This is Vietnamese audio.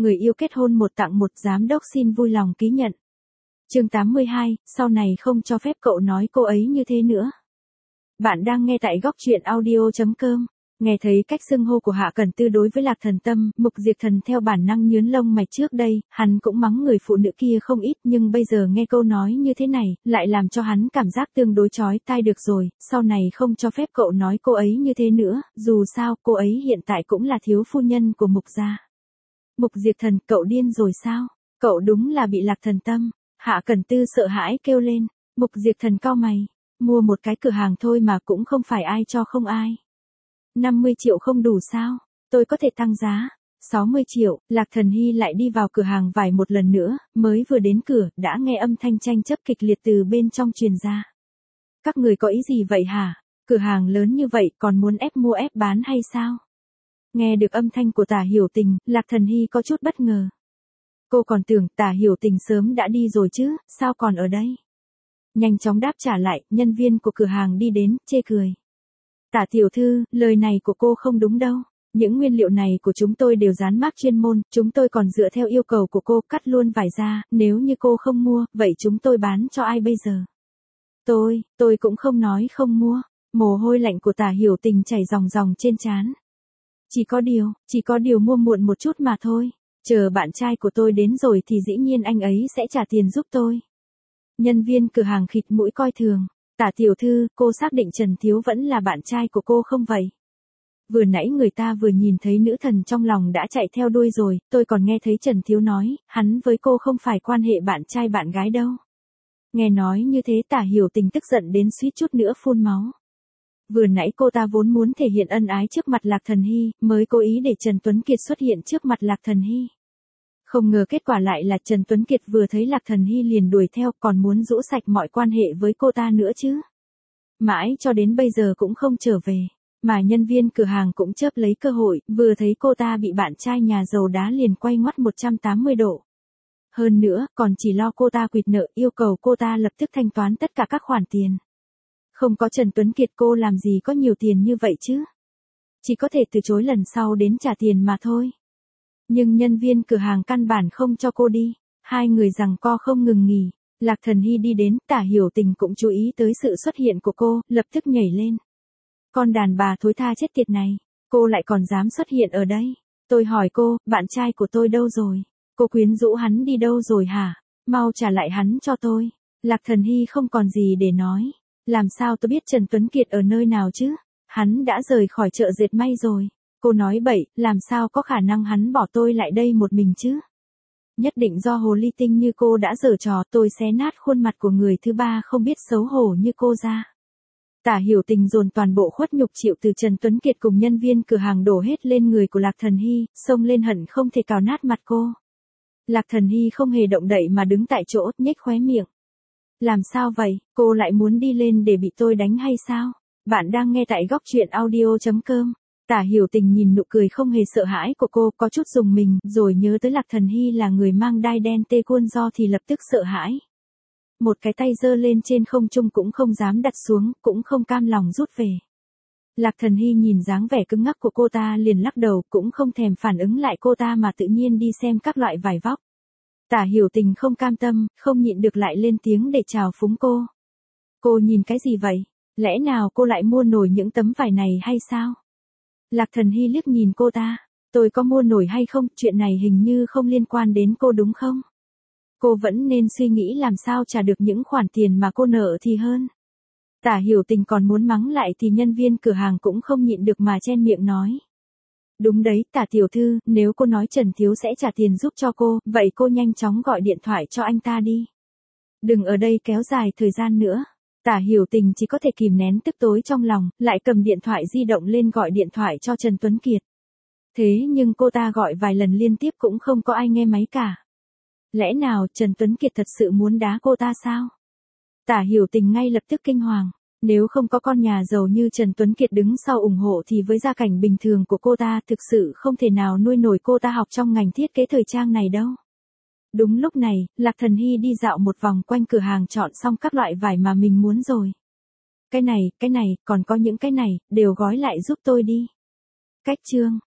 người yêu kết hôn một tặng một, giám đốc xin vui lòng ký nhận. Chương 82, sau này không cho phép cậu nói cô ấy như thế nữa. Bạn đang nghe tại góc truyện audio.com. Nghe thấy cách xưng hô của Hạ Cẩn Tư đối với Lạc Thần Tâm, Mục Diệt Thần theo bản năng nhướng lông mày. Trước đây, hắn cũng mắng người phụ nữ kia không ít, nhưng bây giờ nghe câu nói như thế này, lại làm cho hắn cảm giác tương đối chói tai. Được rồi, sau này không cho phép cậu nói cô ấy như thế nữa, dù sao, cô ấy hiện tại cũng là thiếu phu nhân của Mục gia. Mục Diệt Thần, cậu điên rồi sao? Cậu đúng là bị Lạc Thần Tâm. Hạ Cẩn Tư sợ hãi kêu lên. Mục Diệt Thần cau mày, mua một cái cửa hàng thôi mà cũng không phải ai cho không ai. 50 triệu không đủ sao? Tôi có thể tăng giá. 60 triệu, Lạc Thần Hy lại đi vào cửa hàng vải một lần nữa, mới vừa đến cửa, đã nghe âm thanh tranh chấp kịch liệt từ bên trong truyền ra. Các người có ý gì vậy hả? Cửa hàng lớn như vậy còn muốn ép mua ép bán hay sao? Nghe được âm thanh của Tả Hiểu Tình, Lạc Thần Hy có chút bất ngờ. Cô còn tưởng Tả Hiểu Tình sớm đã đi rồi chứ, sao còn ở đây? Nhanh chóng đáp trả lại, nhân viên của cửa hàng đi đến, chê cười. Tả tiểu thư, lời này của cô không đúng đâu. Những nguyên liệu này của chúng tôi đều dán mác chuyên môn, chúng tôi còn dựa theo yêu cầu của cô cắt luôn vải ra, nếu như cô không mua, vậy chúng tôi bán cho ai bây giờ? Tôi cũng không nói không mua. Mồ hôi lạnh của Tả Hiểu Tình chảy ròng ròng trên trán. Chỉ có điều mua muộn một chút mà thôi. Chờ bạn trai của tôi đến rồi thì dĩ nhiên anh ấy sẽ trả tiền giúp tôi. Nhân viên cửa hàng khịt mũi coi thường. Tả tiểu thư, cô xác định Trần Thiếu vẫn là bạn trai của cô không vậy? Vừa nãy người ta vừa nhìn thấy nữ thần trong lòng đã chạy theo đuôi rồi, tôi còn nghe thấy Trần Thiếu nói, hắn với cô không phải quan hệ bạn trai bạn gái đâu. Nghe nói như thế Tả Hiểu Tình tức giận đến suýt chút nữa phun máu. Vừa nãy cô ta vốn muốn thể hiện ân ái trước mặt Lạc Thần Hy, mới cố ý để Trần Tuấn Kiệt xuất hiện trước mặt Lạc Thần Hy. Không ngờ kết quả lại là Trần Tuấn Kiệt vừa thấy Lạc Thần Hy liền đuổi theo, còn muốn rũ sạch mọi quan hệ với cô ta nữa chứ. Mãi cho đến bây giờ cũng không trở về, mà nhân viên cửa hàng cũng chớp lấy cơ hội, vừa thấy cô ta bị bạn trai nhà giàu đá liền quay ngoắt 180 độ. Hơn nữa, còn chỉ lo cô ta quỵt nợ, yêu cầu cô ta lập tức thanh toán tất cả các khoản tiền. Không có Trần Tuấn Kiệt cô làm gì có nhiều tiền như vậy chứ. Chỉ có thể từ chối lần sau đến trả tiền mà thôi. Nhưng nhân viên cửa hàng căn bản không cho cô đi. Hai người giằng co không ngừng nghỉ. Lạc Thần Hy đi đến, Tả Hiểu Tình cũng chú ý tới sự xuất hiện của cô, lập tức nhảy lên. Con đàn bà thối tha chết tiệt này, cô lại còn dám xuất hiện ở đây. Tôi hỏi cô, bạn trai của tôi đâu rồi? Cô quyến rũ hắn đi đâu rồi hả? Mau trả lại hắn cho tôi. Lạc Thần Hy không còn gì để nói. Làm sao tôi biết Trần Tuấn Kiệt ở nơi nào chứ? Hắn đã rời khỏi chợ dệt may rồi. Cô nói bậy, làm sao có khả năng hắn bỏ tôi lại đây một mình chứ? Nhất định do hồ ly tinh như cô đã giở trò, tôi xé nát khuôn mặt của người thứ ba không biết xấu hổ như cô ra. Tả Hiểu Tình dồn toàn bộ khuất nhục chịu từ Trần Tuấn Kiệt cùng nhân viên cửa hàng đổ hết lên người của Lạc Thần Hy, xông lên hận không thể cào nát mặt cô. Lạc Thần Hy không hề động đậy mà đứng tại chỗ, nhếch khóe miệng. Làm sao vậy, cô lại muốn đi lên để bị tôi đánh hay sao? Bạn đang nghe tại góc truyện audio.com. Tả Hiểu Tình nhìn nụ cười không hề sợ hãi của cô, có chút rùng mình, rồi nhớ tới Lạc Thần Hy là người mang đai đen tê cuôn do thì lập tức sợ hãi. Một cái tay giơ lên trên không trung cũng không dám đặt xuống, cũng không cam lòng rút về. Lạc Thần Hy nhìn dáng vẻ cứng ngắc của cô ta liền lắc đầu, cũng không thèm phản ứng lại cô ta mà tự nhiên đi xem các loại vải vóc. Tả Hiểu Tình không cam tâm, không nhịn được lại lên tiếng để chào phúng cô. Cô nhìn cái gì vậy? Lẽ nào cô lại mua nổi những tấm vải này hay sao? Lạc Thần Hy liếc nhìn cô ta. Tôi có mua nổi hay không, chuyện này hình như không liên quan đến cô đúng không? Cô vẫn nên suy nghĩ làm sao trả được những khoản tiền mà cô nợ thì hơn. Tả Hiểu Tình còn muốn mắng lại thì nhân viên cửa hàng cũng không nhịn được mà chen miệng nói. Đúng đấy, Tả tiểu thư, nếu cô nói Trần Thiếu sẽ trả tiền giúp cho cô, vậy cô nhanh chóng gọi điện thoại cho anh ta đi. Đừng ở đây kéo dài thời gian nữa. Tả Hiểu Tình chỉ có thể kìm nén tức tối trong lòng, lại cầm điện thoại di động lên gọi điện thoại cho Trần Tuấn Kiệt. Thế nhưng cô ta gọi vài lần liên tiếp cũng không có ai nghe máy cả. Lẽ nào Trần Tuấn Kiệt thật sự muốn đá cô ta sao? Tả Hiểu Tình ngay lập tức kinh hoàng. Nếu không có con nhà giàu như Trần Tuấn Kiệt đứng sau ủng hộ thì với gia cảnh bình thường của cô ta thực sự không thể nào nuôi nổi cô ta học trong ngành thiết kế thời trang này đâu. Đúng lúc này, Lạc Thần Hy đi dạo một vòng quanh cửa hàng chọn xong các loại vải mà mình muốn rồi. Cái này, còn có những cái này, đều gói lại giúp tôi đi. Cách chương